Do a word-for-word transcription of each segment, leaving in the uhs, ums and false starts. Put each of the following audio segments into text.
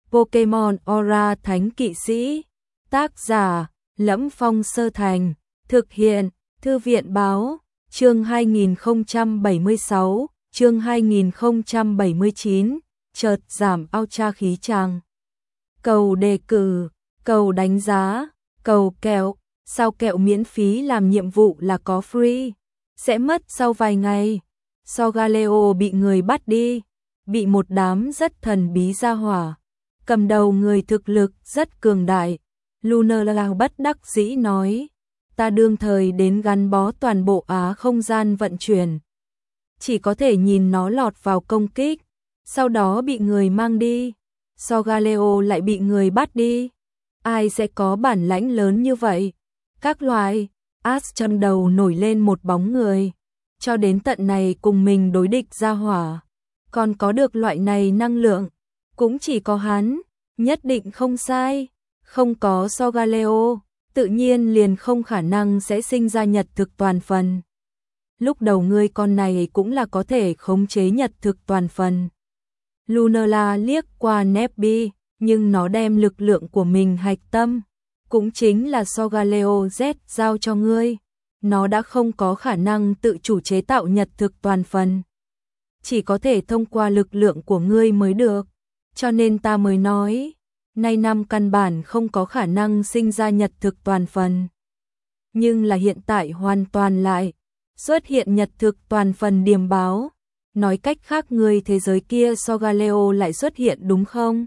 Pokemon Aura Thánh Kỵ Sĩ. Tác giả: Lẫm Phong Sơ Thành. Thực hiện: Thư viện báo. Chương hai nghìn không trăm bảy mươi sáu, chương hai nghìn không trăm bảy mươi chín, chợt giảm Ultra khí tràng. Cầu đề cử, cầu đánh giá, cầu kẹo, sao kẹo miễn phí làm nhiệm vụ là có free, sẽ mất sau vài ngày. Solgaleo bị người bắt đi, bị một đám rất thần bí ra hỏa, cầm đầu người thực lực rất cường đại. Lunala bất đắc dĩ nói, ta đương thời đến gắn bó toàn bộ Á không gian vận chuyển, chỉ có thể nhìn nó lọt vào công kích, sau đó bị người mang đi. Solgaleo lại bị người bắt đi, ai sẽ có bản lãnh lớn như vậy? Các loại. Ash trong đầu nổi lên một bóng người, cho đến tận này cùng mình đối địch ra hỏa, còn có được loại này năng lượng, cũng chỉ có hắn, nhất định không sai. Không có Solgaleo, tự nhiên liền không khả năng sẽ sinh ra nhật thực toàn phần. Lúc đầu ngươi con này cũng là có thể khống chế nhật thực toàn phần. Lunala liếc qua Nebby, nhưng nó đem lực lượng của mình hạch tâm, cũng chính là Solgaleo Z giao cho ngươi. Nó đã không có khả năng tự chủ chế tạo nhật thực toàn phần, chỉ có thể thông qua lực lượng của ngươi mới được. Cho nên ta mới nói, nay năm căn bản không có khả năng sinh ra nhật thực toàn phần. Nhưng là hiện tại hoàn toàn lại xuất hiện nhật thực toàn phần điềm báo. Nói cách khác ngươi thế giới kia Solgaleo lại xuất hiện đúng không?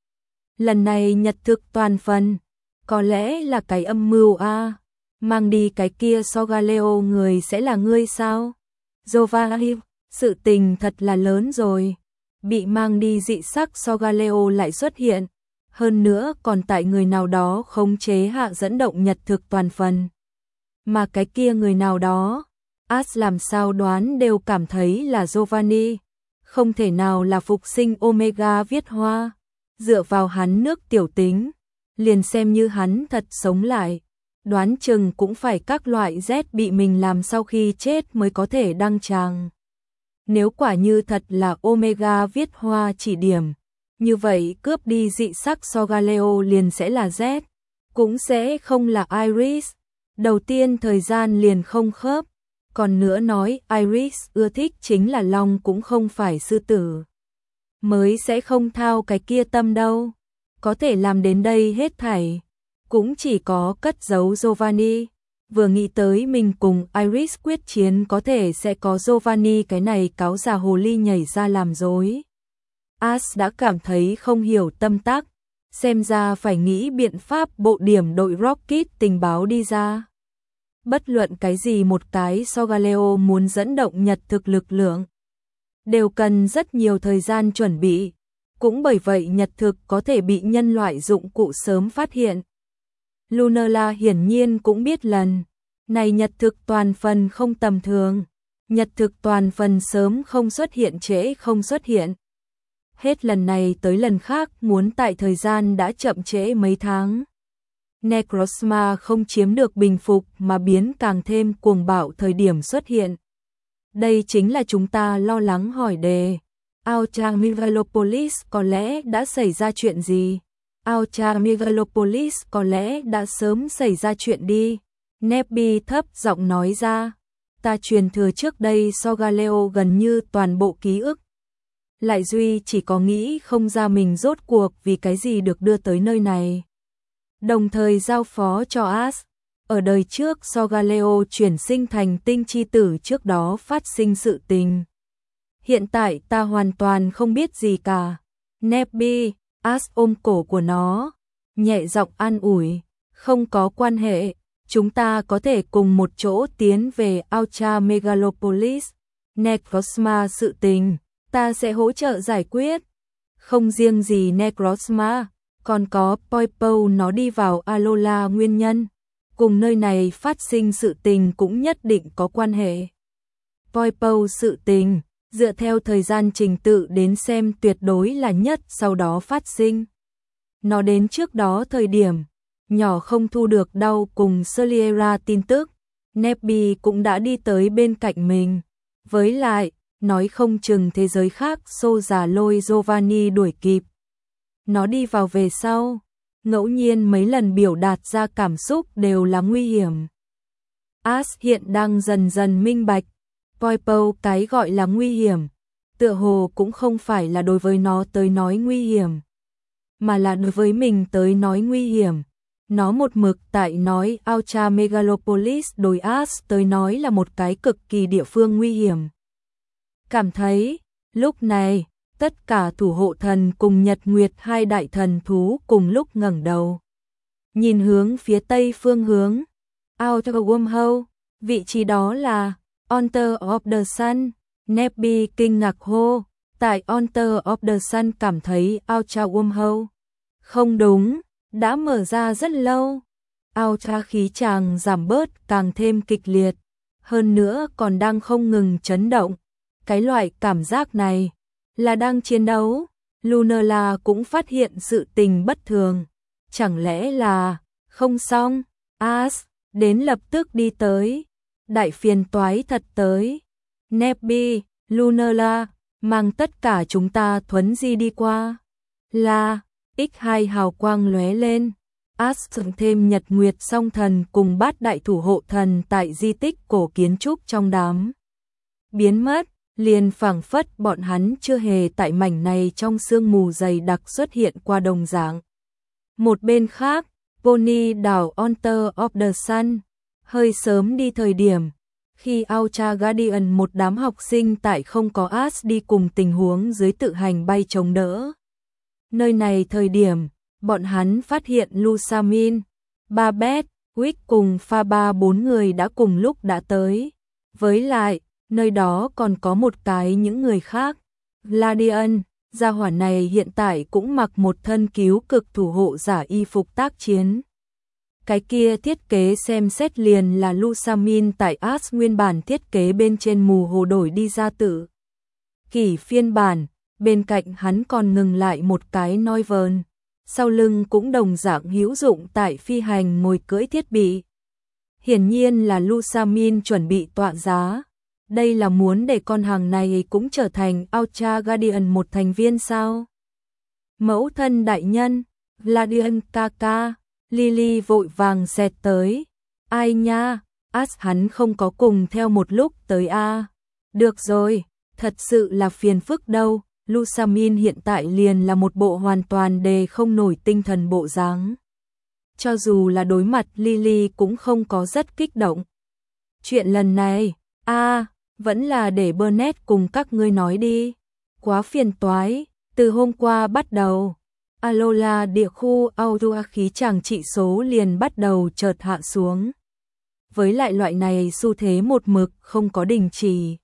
Lần này nhật thực toàn phần, có lẽ là cái âm mưu a. À. Mang đi cái kia Solgaleo người sẽ là ngươi sao? Giovanni, sự tình thật là lớn rồi. Bị mang đi dị sắc Solgaleo lại xuất hiện, hơn nữa còn tại người nào đó khống chế hạ dẫn động nhật thực toàn phần. Mà cái kia người nào đó, Ash làm sao đoán đều cảm thấy là Giovanni, không thể nào là phục sinh Omega viết hoa. Dựa vào hắn nước tiểu tính, liền xem như hắn thật sống lại, đoán chừng cũng phải các loại Z bị mình làm sau khi chết mới có thể đăng tràng. Nếu quả như thật là Omega viết hoa chỉ điểm, như vậy cướp đi dị sắc Solgaleo liền sẽ là Z, cũng sẽ không là Iris. Đầu tiên thời gian liền không khớp, còn nữa nói Iris ưa thích chính là long cũng không phải sư tử, mới sẽ không thao cái kia tâm đâu. Có thể làm đến đây hết thảy, cũng chỉ có cất giấu Giovanni. Vừa nghĩ tới mình cùng Iris quyết chiến có thể sẽ có Giovanni cái này cáo già hồ ly nhảy ra làm dối, Ash đã cảm thấy không hiểu tâm tắc, xem ra phải nghĩ biện pháp bộ điểm đội Rocket tình báo đi ra. Bất luận cái gì một cái Solgaleo muốn dẫn động nhật thực lực lượng, đều cần rất nhiều thời gian chuẩn bị, cũng bởi vậy nhật thực có thể bị nhân loại dụng cụ sớm phát hiện. Lunala hiển nhiên cũng biết lần này nhật thực toàn phần không tầm thường, nhật thực toàn phần sớm không xuất hiện trễ không xuất hiện. Hết lần này tới lần khác muốn tại thời gian đã chậm trễ mấy tháng. Necrozma không chiếm được bình phục mà biến càng thêm cuồng bạo thời điểm xuất hiện. Đây chính là chúng ta lo lắng hỏi đề. Ultra Megalopolis có lẽ đã xảy ra chuyện gì? Ultra Megalopolis có lẽ đã sớm xảy ra chuyện đi. Nebby thấp giọng nói ra. Ta truyền thừa trước đây Solgaleo gần như toàn bộ ký ức. Lại duy chỉ có nghĩ không ra mình rốt cuộc vì cái gì được đưa tới nơi này. Đồng thời giao phó cho Ash, ở đời trước Solgaleo chuyển sinh thành tinh chi tử trước đó phát sinh sự tình. Hiện tại ta hoàn toàn không biết gì cả. Nebby, Ash ôm cổ của nó, nhẹ giọng an ủi, không có quan hệ, chúng ta có thể cùng một chỗ tiến về Ultra Megalopolis. Necrozma sự tình, ta sẽ hỗ trợ giải quyết. Không riêng gì Necrozma, còn có Poipole nó đi vào Alola nguyên nhân, cùng nơi này phát sinh sự tình cũng nhất định có quan hệ. Poipole sự tình, dựa theo thời gian trình tự đến xem tuyệt đối là nhất sau đó phát sinh. Nó đến trước đó thời điểm, nhỏ không thu được đau cùng Sliera tin tức, Nebby cũng đã đi tới bên cạnh mình. Với lại, nói không chừng thế giới khác xô già lôi Giovanni đuổi kịp. nó đi vào về sau, ngẫu nhiên mấy lần biểu đạt ra cảm xúc đều là nguy hiểm. Ash hiện đang dần dần minh bạch, Poipou cái gọi là nguy hiểm, tựa hồ cũng không phải là đối với nó tới nói nguy hiểm, mà là đối với mình tới nói nguy hiểm. Nó một mực tại nói Ultra Megalopolis đối Ash tới nói là một cái cực kỳ địa phương nguy hiểm. Cảm thấy, lúc này, tất cả thủ hộ thần cùng Nhật Nguyệt hai đại thần thú cùng lúc ngẩng đầu. Nhìn hướng phía tây phương hướng, Outer Wormhole, vị trí đó là Altar of the Sun. Nebby kinh ngạc hô, tại Altar of the Sun cảm thấy Ultra Wormhole. Không đúng, đã mở ra rất lâu. Ultra khí tràng giảm bớt càng thêm kịch liệt, hơn nữa còn đang không ngừng chấn động. Cái loại cảm giác này là đang chiến đấu. Lunala cũng phát hiện sự tình bất thường. Chẳng lẽ là không xong? Ash đến lập tức đi tới. Đại phiền toái thật tới. Nebby, Lunala, mang tất cả chúng ta thuấn di đi qua. Là, ích hai hào quang lóe lên. Ash dựng thêm Nhật Nguyệt song thần cùng bát đại thủ hộ thần tại di tích cổ kiến trúc trong đám. Biến mất, liền phảng phất bọn hắn chưa hề tại mảnh này trong sương mù dày đặc xuất hiện qua đồng dạng. Một bên khác, Pony đảo Altar of the Sun, hơi sớm đi thời điểm. Khi Ultra Guardian một đám học sinh tại không có Ash đi cùng tình huống dưới tự hành bay chống đỡ. Nơi này thời điểm, bọn hắn phát hiện Lusamin, Babette, Wick cùng Pha Ba bốn người đã cùng lúc đã tới. Với lại, nơi đó còn có một cái những người khác. Gladian, gia hỏa này hiện tại cũng mặc một thân cứu cực thủ hộ giả y phục tác chiến. Cái kia thiết kế xem xét liền là Lusamin tại Ash nguyên bản thiết kế bên trên mù hồ đổi đi ra tự kỷ phiên bản, bên cạnh hắn còn ngừng lại một cái Noivern, sau lưng cũng đồng dạng hữu dụng tại phi hành mồi cưỡi thiết bị. Hiển nhiên là Lusamin chuẩn bị tọa giá, đây là muốn để con hàng này cũng trở thành Ultra Guardian một thành viên sao? Mẫu thân đại nhân, Gladian Kaka. Lily vội vàng xẹt tới. Ai nha, Ash hắn không có cùng theo một lúc tới a. À. Được rồi, thật sự là phiền phức đâu. Lusamin hiện tại liền là một bộ hoàn toàn đề không nổi tinh thần bộ dáng. Cho dù là đối mặt Lily cũng không có rất kích động. Chuyện lần này, a à, vẫn là để Burnett cùng các ngươi nói đi. Quá phiền toái, từ hôm qua bắt đầu. Alola địa khu Aurora khí tràng trị số liền bắt đầu chợt hạ xuống. Với lại loại này xu thế một mực không có đình chỉ.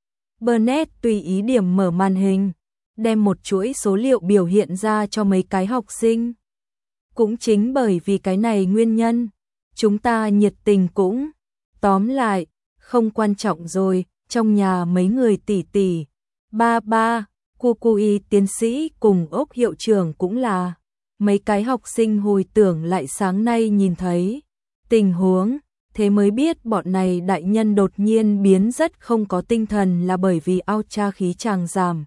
Burnett tùy ý điểm mở màn hình, đem một chuỗi số liệu biểu hiện ra cho mấy cái học sinh. Cũng chính bởi vì cái này nguyên nhân, chúng ta nhiệt tình cũng. Tóm lại, không quan trọng rồi, trong nhà mấy người tỷ tỷ. Ba ba. Kukui tiến sĩ cùng ốc hiệu trưởng cũng là. Mấy cái học sinh hồi tưởng lại sáng nay nhìn thấy tình huống, thế mới biết bọn này đại nhân đột nhiên biến rất không có tinh thần là bởi vì Ultra khí tràng giảm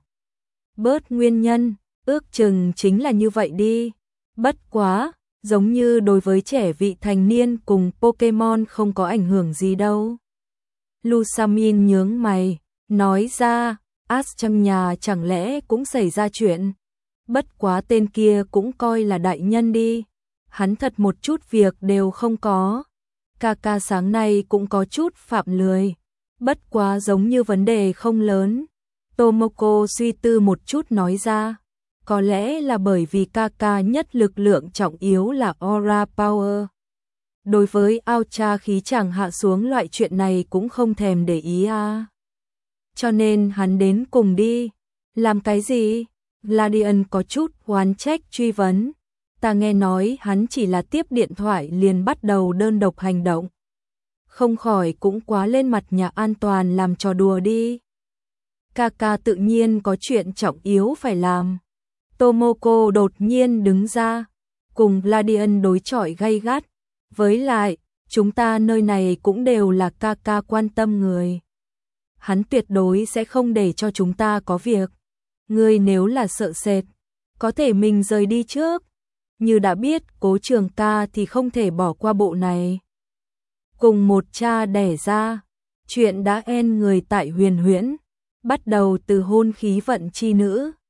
bớt nguyên nhân, ước chừng chính là như vậy đi. Bất quá, giống như đối với trẻ vị thành niên cùng Pokemon không có ảnh hưởng gì đâu. Lusamin nhướng mày, nói ra. Ash trong nhà chẳng lẽ cũng xảy ra chuyện. Bất quá tên kia cũng coi là đại nhân đi. Hắn thật một chút việc đều không có. Kaka sáng nay cũng có chút phạm lười. Bất quá giống như vấn đề không lớn. Tomoko suy tư một chút nói ra. Có lẽ là bởi vì Kaka nhất lực lượng trọng yếu là Aura Power. Đối với Ultra khí tràng hạ xuống loại chuyện này cũng không thèm để ý à. Cho nên hắn đến cùng đi. Làm cái gì? Gladian có chút oán trách truy vấn. Ta nghe nói hắn chỉ là tiếp điện thoại liền bắt đầu đơn độc hành động. Không khỏi cũng quá lên mặt nhà an toàn làm trò đùa đi. Kaka tự nhiên có chuyện trọng yếu phải làm. Tomoko đột nhiên đứng ra, cùng Gladian đối chọi gay gắt. Với lại, chúng ta nơi này cũng đều là Kaka quan tâm người. Hắn tuyệt đối sẽ không để cho chúng ta có việc. Ngươi nếu là sợ sệt, có thể mình rời đi trước. Như đã biết Cố Trường ca thì không thể bỏ qua bộ này. Cùng một cha đẻ ra, chuyện đã en người tại Huyền Huyễn, bắt đầu từ hôn khí vận chi nữ.